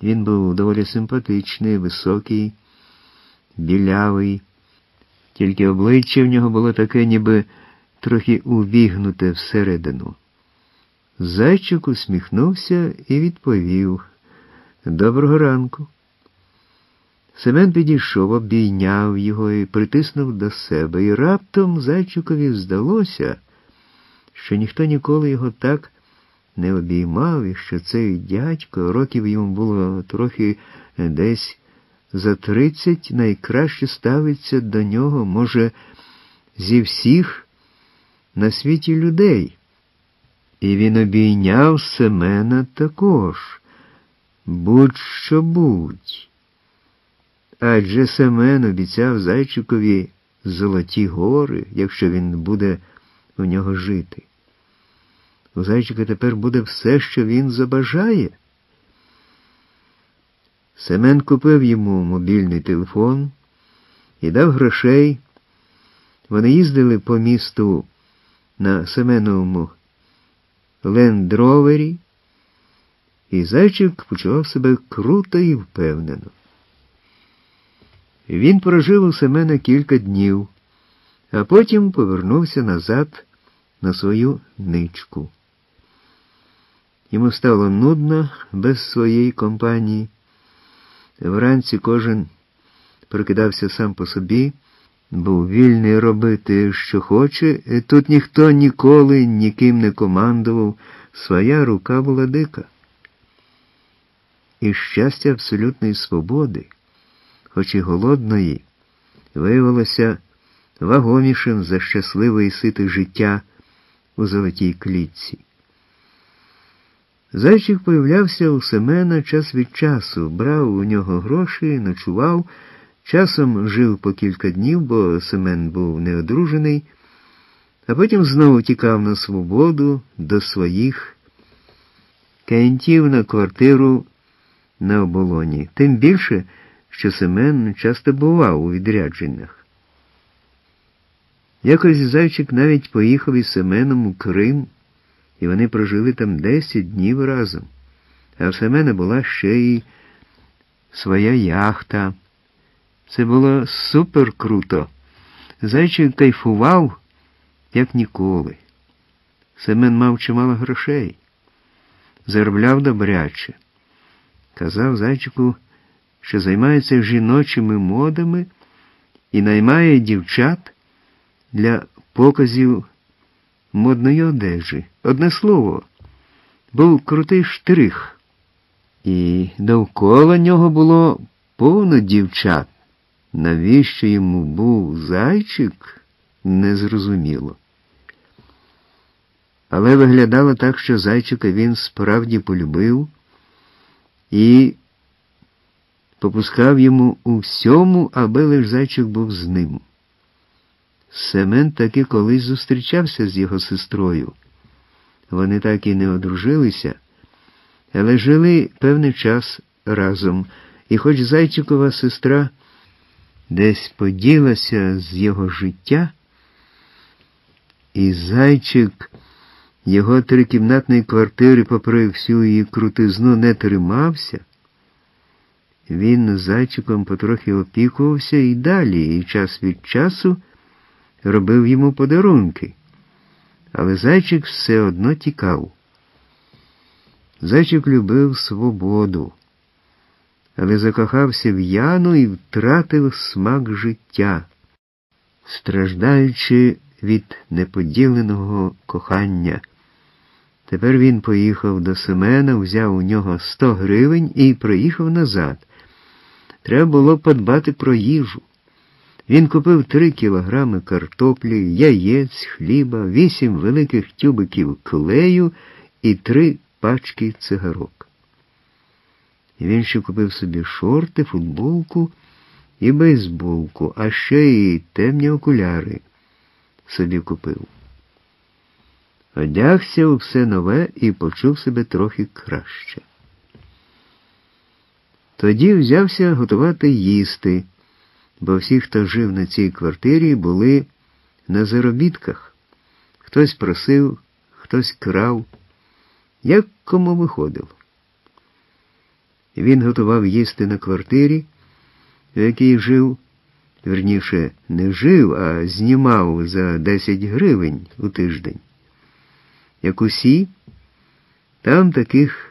Він був доволі симпатичний, високий, білявий, тільки обличчя в нього було таке, ніби трохи увігнуте всередину. Зайчик усміхнувся і відповів: «Доброго ранку». Семен підійшов, обійняв його і притиснув до себе, і раптом Зайчикові здалося, що ніхто ніколи його так не обіймав, і що цей дядько, років йому було трохи десь за 30, найкраще ставиться до нього, може, зі всіх на світі людей. І він обійняв Семена також, будь-що будь. Адже Семен обіцяв Зайчикові золоті гори, якщо він буде у нього жити. У Зайчика тепер буде все, що він забажає. Семен купив йому мобільний телефон і дав грошей. Вони їздили по місту на Семеновому лендровері, і Зайчик почував себе круто і впевнено. Він прожив у Семена кілька днів, а потім повернувся назад на свою ничку. Йому стало нудно без своєї компанії. Вранці кожен прокидався сам по собі, був вільний робити, що хоче, і тут ніхто ніколи ніким не командував, своя рука була дика. І щастя абсолютної свободи, хоч і голодної, виявилося вагомішим за щасливе і сите життя у золотій клітці. Зайчик появлявся у Семена час від часу, брав у нього гроші, ночував, часом жив по кілька днів, бо Семен був неодружений, а потім знову тікав на свободу до своїх кентів на квартиру на оболоні. Тим більше, що Семен часто бував у відрядженнях. Якось Зайчик навіть поїхав із Семеном у Крим, і вони прожили там 10 днів разом. А в Семена була ще й своя яхта. Це було супер круто. Зайчик кайфував, як ніколи. Семен мав чимало грошей. Заробляв добряче. Казав Зайчику, що займається жіночими модами і наймає дівчат для показів модної одежі. Одне слово, був крутий штрих. І довкола нього було повно дівчат. Навіщо йому був Зайчик, незрозуміло. Але виглядало так, що Зайчика він справді полюбив і попускав йому у всьому, аби лиш Зайчик був з ним. Семен таки колись зустрічався з його сестрою. Вони так і не одружилися, але жили певний час разом. І хоч Зайчикова сестра десь поділася з його життя, і Зайчик його трикімнатної квартири, попри всю її крутизну, не тримався, він з Зайчиком потрохи опікувався і далі, і час від часу робив йому подарунки. Але Зайчик все одно тікав. Зайчик любив свободу, але закохався в Яну і втратив смак життя, страждаючи від неподіленого кохання. Тепер він поїхав до Семена, взяв у нього 100 гривень і приїхав назад. Треба було подбати про їжу. Він купив 3 кілограми картоплі, яєць, хліба, 8 великих тюбиків клею і 3 пачки цигарок. Він ще купив собі шорти, футболку і бейсболку, а ще й темні окуляри собі купив. Одягся у все нове і почув себе трохи краще. Тоді взявся готувати їсти, бо всі, хто жив на цій квартирі, були на заробітках. Хтось просив, хтось крав, як кому виходило. Він готував їсти на квартирі, в якій жив, верніше, не жив, а знімав за 10 гривень у тиждень. Як усі, там таких